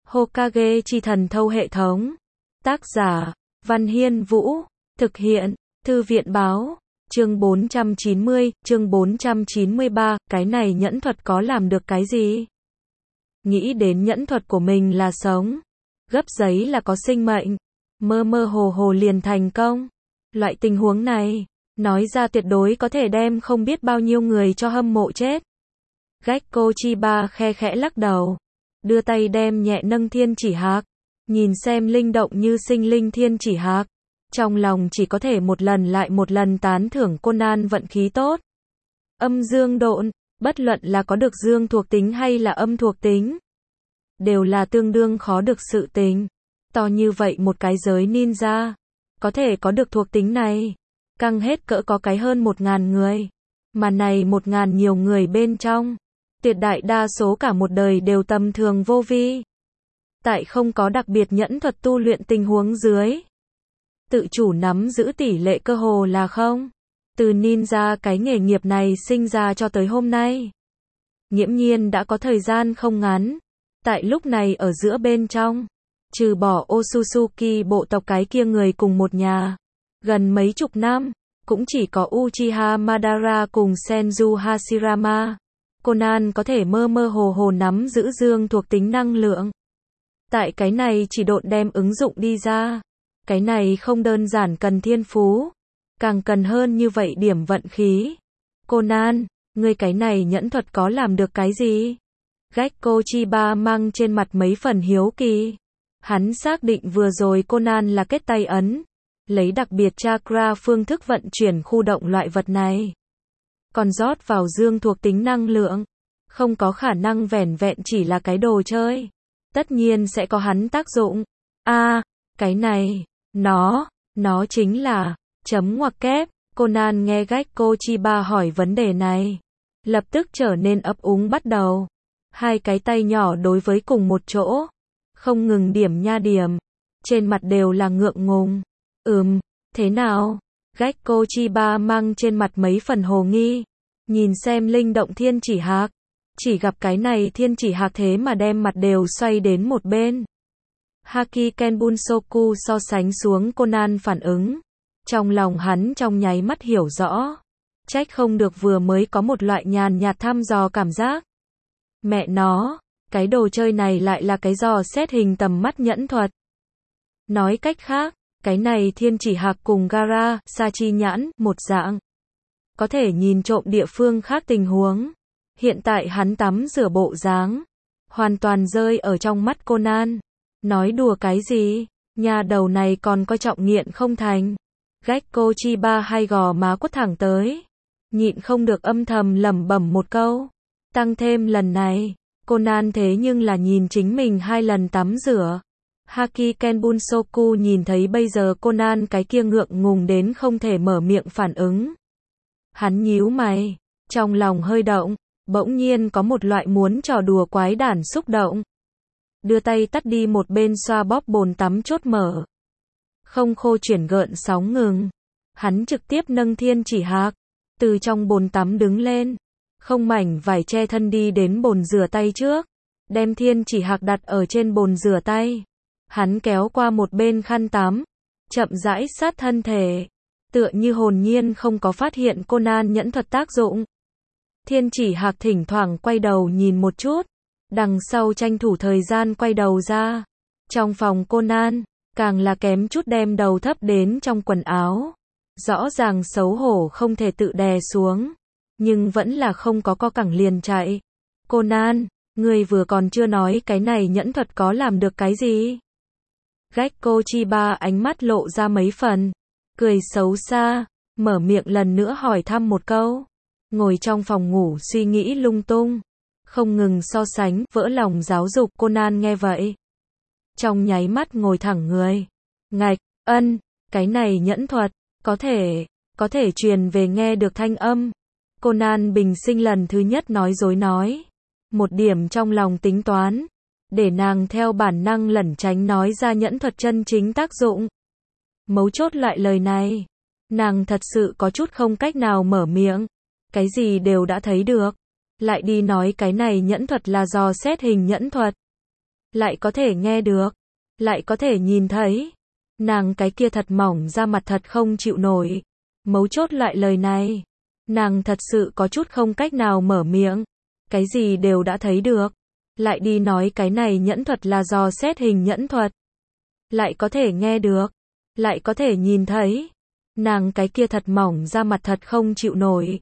Hokage chi thần thâu hệ thống. Tác giả, Văn Hiên Vũ. Thực hiện, Thư viện báo. Chương 490, chương 493, cái này nhẫn thuật có làm được cái gì? Nghĩ đến nhẫn thuật của mình là sống. Gấp giấy là có sinh mệnh. Mơ mơ hồ hồ liền thành công. Loại tình huống này, nói ra tuyệt đối có thể đem không biết bao nhiêu người cho hâm mộ chết. Gekko Chiba khe khẽ lắc đầu. Đưa tay đem nhẹ nâng thiên chỉ hạc. Nhìn xem linh động như sinh linh thiên chỉ hạc. Trong lòng chỉ có thể một lần lại một lần tán thưởng Conan vận khí tốt. Âm dương độn, bất luận là có được dương thuộc tính hay là âm thuộc tính, đều là tương đương khó được sự tình. To như vậy một cái giới ninja, có thể có được thuộc tính này, căng hết cỡ có cái hơn 1000 người. Mà này 1000 nhiều người bên trong, tuyệt đại đa số cả một đời đều tầm thường vô vi. Tại không có đặc biệt nhẫn thuật tu luyện tình huống dưới, tự chủ nắm giữ tỷ lệ cơ hồ là không. Từ ninja cái nghề nghiệp này sinh ra cho tới hôm nay, nghiễm nhiên đã có thời gian không ngắn. Tại lúc này ở giữa bên trong, trừ bỏ Otsutsuki bộ tộc cái kia người cùng một nhà, gần mấy chục năm, cũng chỉ có Uchiha Madara cùng Senju Hashirama. Conan có thể mơ mơ hồ hồ nắm giữ dương thuộc tính năng lượng. Tại cái này chỉ độn đem ứng dụng đi ra. Cái này không đơn giản cần thiên phú, càng cần hơn như vậy điểm vận khí. Conan, ngươi cái này nhẫn thuật có làm được cái gì? Gekko Chiba mang trên mặt mấy phần hiếu kỳ. Hắn xác định vừa rồi Conan là kết tay ấn, lấy đặc biệt chakra phương thức vận chuyển khu động loại vật này. Còn rót vào dương thuộc tính năng lượng, không có khả năng vẻn vẹn chỉ là cái đồ chơi. Tất nhiên sẽ có hắn tác dụng. Cái này, nó chính là, chấm ngoặc kép. Conan nghe Gekko Chiba hỏi vấn đề này, lập tức trở nên ấp úng bắt đầu. Hai cái tay nhỏ đối với cùng một chỗ, không ngừng điểm nha điểm. Trên mặt đều là ngượng ngùng. Thế nào? Gekko Chiba mang trên mặt mấy phần hồ nghi. Nhìn xem linh động thiên chỉ hạc. Chỉ gặp cái này thiên chỉ hạc thế mà đem mặt đều xoay đến một bên. Haki Kenbunsoku so sánh xuống Conan phản ứng. Trong lòng hắn trong nháy mắt hiểu rõ. Trách không được vừa mới có một loại nhàn nhạt thăm dò cảm giác. Mẹ nó, cái đồ chơi này lại là cái dò xét hình tầm mắt nhẫn thuật. Nói cách khác, cái này thiên chỉ hạc cùng Gaara, Sachi nhãn, một dạng. Có thể nhìn trộm địa phương khác tình huống. Hiện tại hắn tắm rửa bộ dáng, hoàn toàn rơi ở trong mắt Conan. Nói đùa cái gì? Nhà đầu này còn coi trọng nghiện không thành. Gekko Chiba hai gò má quất thẳng tới. Nhịn không được âm thầm lẩm bẩm một câu. Tăng thêm lần này, Conan thế nhưng là nhìn chính mình 2 lần tắm rửa. Haki Kenbunsoku nhìn thấy bây giờ Conan cái kia ngượng ngùng đến không thể mở miệng phản ứng. Hắn nhíu mày, trong lòng hơi động, bỗng nhiên có một loại muốn trò đùa quái đản xúc động. Đưa tay tắt đi một bên xoa bóp bồn tắm chốt mở. Không khô chuyển gợn sóng ngừng. Hắn trực tiếp nâng thiên chỉ hạc, từ trong bồn tắm đứng lên. Không mảnh vải che thân đi đến bồn rửa tay trước. Đem thiên chỉ hạc đặt ở trên bồn rửa tay. Hắn kéo qua một bên khăn tắm. Chậm rãi sát thân thể. Tựa như hồn nhiên không có phát hiện Conan nhẫn thuật tác dụng. Thiên chỉ hạc thỉnh thoảng quay đầu nhìn một chút. Đằng sau tranh thủ thời gian quay đầu ra. Trong phòng Conan, càng là kém chút đem đầu thấp đến trong quần áo. Rõ ràng xấu hổ không thể tự đè xuống. Nhưng vẫn là không có co cẳng liền chạy. Conan, ngươi vừa còn chưa nói cái này nhẫn thuật có làm được cái gì? Gekko Chiba ánh mắt lộ ra mấy phần. Cười xấu xa, mở miệng lần nữa hỏi thăm một câu. Ngồi trong phòng ngủ suy nghĩ lung tung. Không ngừng so sánh, vỡ lòng giáo dục. Conan nghe vậy, trong nháy mắt ngồi thẳng người. Ngạch, cái này nhẫn thuật, có thể truyền về nghe được thanh âm. Conan bình sinh lần thứ nhất nói dối nói. Một điểm trong lòng tính toán, để nàng theo bản năng lẩn tránh nói ra nhẫn thuật chân chính tác dụng. Mấu chốt loại lời này, nàng thật sự có chút không cách nào mở miệng. Cái gì đều đã thấy được. Lại đi nói cái này nhẫn thuật là dò xét hình nhẫn thuật. lại có thể nghe được, lại có thể nhìn thấy. Nàng cái kia thật mỏng da mặt thật không chịu nổi. Mấu chốt loại lời này, nàng thật sự có chút không cách nào mở miệng. Cái gì đều đã thấy được, lại đi nói cái này nhẫn thuật là dò xét hình nhẫn thuật. Lại có thể nghe được, lại có thể nhìn thấy. Nàng cái kia thật mỏng da mặt thật không chịu nổi.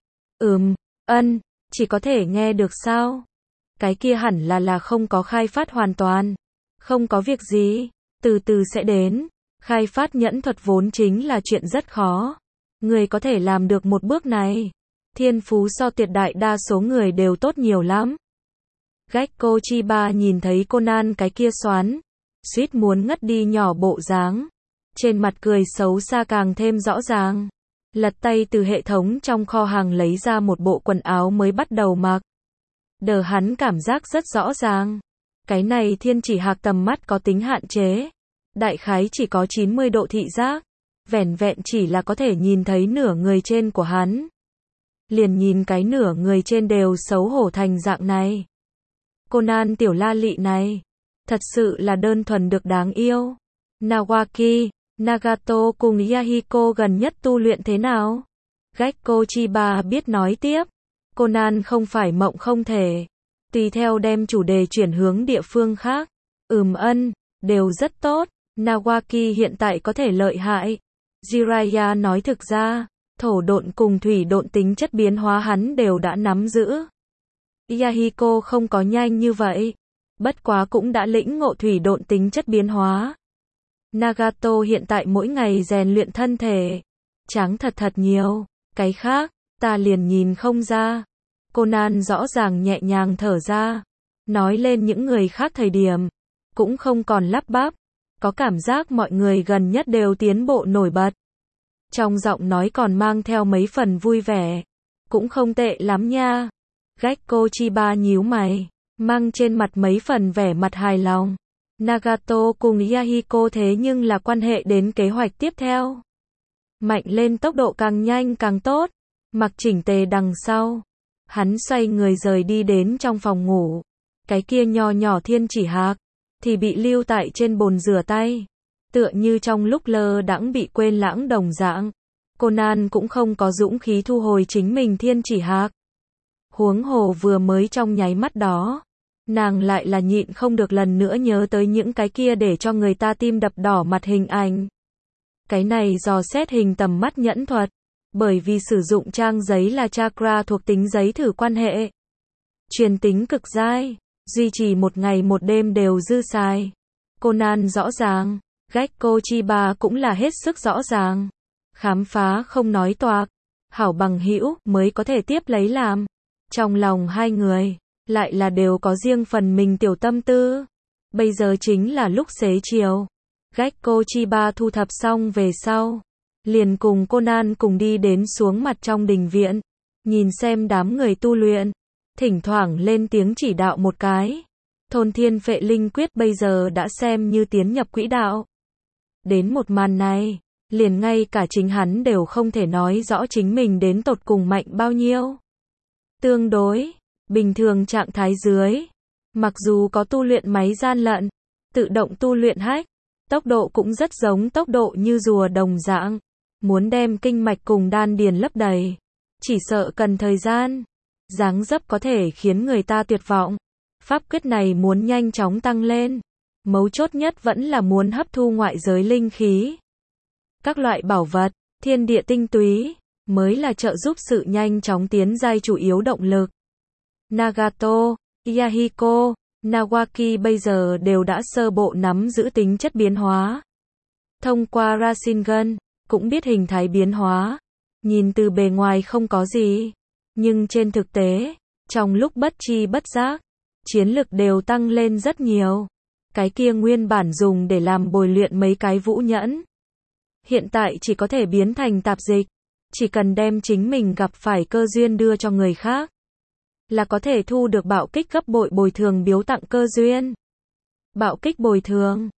Chỉ có thể nghe được sao? Cái kia hẳn là không có khai phát hoàn toàn. Không có việc gì, từ từ sẽ đến. Khai phát nhẫn thuật vốn chính là chuyện rất khó. Người có thể làm được một bước này, thiên phú so tuyệt đại đa số người đều tốt nhiều lắm. Gekko Chiba nhìn thấy Conan cái kia xoắn, suýt muốn ngất đi nhỏ bộ dáng. Trên mặt cười xấu xa càng thêm rõ ràng. Lật tay từ hệ thống trong kho hàng lấy ra một bộ quần áo mới bắt đầu mặc. Hắn cảm giác rất rõ ràng. Cái này thiên chỉ hạc tầm mắt có tính hạn chế. Đại khái chỉ có 90 độ thị giác. Vẻn vẹn chỉ là có thể nhìn thấy nửa người trên của hắn. Liền nhìn cái nửa người trên đều xấu hổ thành dạng này. Conan tiểu la lị này, thật sự là đơn thuần được đáng yêu. Nawaki, Nagato cùng Yahiko gần nhất tu luyện thế nào? Gekko Chiba biết nói tiếp. Conan không phải mộng không thể. Tùy theo đem chủ đề chuyển hướng địa phương khác. Đều rất tốt. Nawaki hiện tại có thể lợi hại. Jiraiya nói thực ra, thổ độn cùng thủy độn tính chất biến hóa hắn đều đã nắm giữ. Yahiko không có nhanh như vậy. Bất quá cũng đã lĩnh ngộ thủy độn tính chất biến hóa. Nagato hiện tại mỗi ngày rèn luyện thân thể. Tráng thật nhiều. Cái khác, ta liền nhìn không ra. Conan rõ ràng nhẹ nhàng thở ra. Nói lên những người khác thời điểm. Cũng không còn lắp bắp. Có cảm giác mọi người gần nhất đều tiến bộ nổi bật. Trong giọng nói còn mang theo mấy phần vui vẻ. Cũng không tệ lắm nha. Gekko Chiba nhíu mày. Mang trên mặt mấy phần vẻ mặt hài lòng. Nagato cùng Yahiko thế nhưng là quan hệ đến kế hoạch tiếp theo. Mạnh lên tốc độ càng nhanh càng tốt. Mặc chỉnh tề đằng sau. Hắn xoay người rời đi đến trong phòng ngủ. Cái kia nho nhỏ thiên chỉ hạc thì bị lưu tại trên bồn rửa tay. Tựa như trong lúc lơ đãng bị quên lãng đồng dạng. Conan cũng không có dũng khí thu hồi chính mình thiên chỉ hạc. Huống hồ vừa mới trong nháy mắt đó. Nàng lại là nhịn không được lần nữa nhớ tới những cái kia để cho người ta tim đập đỏ mặt hình ảnh. Cái này dò xét hình tầm mắt nhẫn thuật. Bởi vì sử dụng trang giấy là chakra thuộc tính giấy thử quan hệ. Truyền tính cực dai. Duy trì một ngày một đêm đều dư xài. Conan rõ ràng. Gekko Chiba cũng là hết sức rõ ràng. Khám phá không nói toạc. Hảo bằng hữu mới có thể tiếp lấy làm. Trong lòng hai người, lại là đều có riêng phần mình tiểu tâm tư. Bây giờ chính là lúc xế chiều. Gekko Chiba thu thập xong về sau. Liền cùng Conan cùng đi đến xuống mặt trong đình viện. Nhìn xem đám người tu luyện. Thỉnh thoảng lên tiếng chỉ đạo một cái. Thôn thiên phệ linh quyết bây giờ đã xem như tiến nhập quỹ đạo. Đến một màn này, liền ngay cả chính hắn đều không thể nói rõ chính mình đến tột cùng mạnh bao nhiêu. Tương đối, bình thường trạng thái dưới. Mặc dù có tu luyện máy gian lận, tự động tu luyện hack, tốc độ cũng rất giống tốc độ như rùa đồng dạng. Muốn đem kinh mạch cùng đan điền lấp đầy. Chỉ sợ cần thời gian. Dáng dấp có thể khiến người ta tuyệt vọng. Pháp quyết này muốn nhanh chóng tăng lên. Mấu chốt nhất vẫn là muốn hấp thu ngoại giới linh khí. Các loại bảo vật, thiên địa tinh túy, mới là trợ giúp sự nhanh chóng tiến giai chủ yếu động lực. Nagato, Yahiko, Nawaki bây giờ đều đã sơ bộ nắm giữ tính chất biến hóa. Thông qua Rasengan, cũng biết hình thái biến hóa. Nhìn từ bề ngoài không có gì. Nhưng trên thực tế, trong lúc bất chi bất giác, chiến lực đều tăng lên rất nhiều. Cái kia nguyên bản dùng để làm bồi luyện mấy cái vũ nhẫn. Hiện tại chỉ có thể biến thành tạp dịch. Chỉ cần đem chính mình gặp phải cơ duyên đưa cho người khác. Là có thể thu được bạo kích gấp bội bồi thường biếu tặng cơ duyên. Bạo kích bồi thường.